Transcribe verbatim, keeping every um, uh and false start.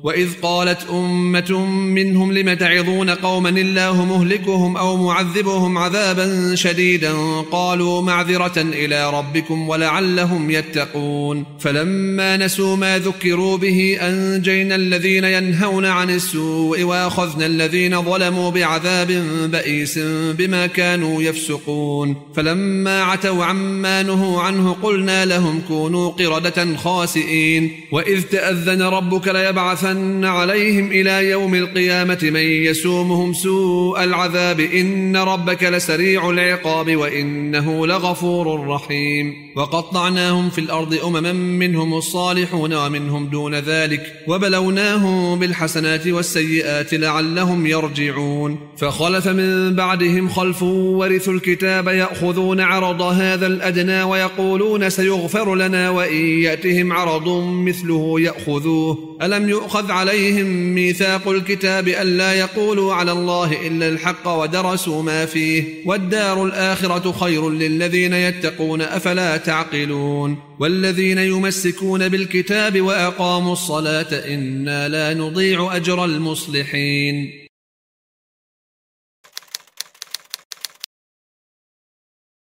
وإذ قالت أمة منهم لم تعظون قوما الله مهلكهم أو معذبهم عذابا شديدا قالوا معذرة إلى ربكم ولعلهم يتقون فلما نسوا ما ذكروا به أنجينا الذين ينهون عن السوء وأخذنا الذين ظلموا بعذاب بئيس بما كانوا يفسقون فلما عتوا عما نهوا عنه قلنا لهم كونوا قردة خاسئين وإذ تأذن ربك ليبعثن عليهم إلى يوم القيامة من يسومهم سوء العذاب إن ربك لسريع العقاب وإنه لغفور رحيم وقطعناهم في الأرض أمما منهم الصالحون ومنهم دون ذلك وبلوناهم بالحسنات والسيئات لعلهم يرجعون فخلف من بعدهم خلف ورثوا الكتاب يأخذون عرض هذا الأدنى ويقولون سيغفر لنا وإن يأتهم عرض مثله يأخذوه ألم يؤخذ عليهم ميثاق الكتاب ألا يقولوا على الله إلا الحق ودرسوا ما فيه والدار الآخرة خير للذين يتقون أفلا تعقلون والذين يمسكون بالكتاب وأقاموا الصلاة إنا لا نضيع أجر المصلحين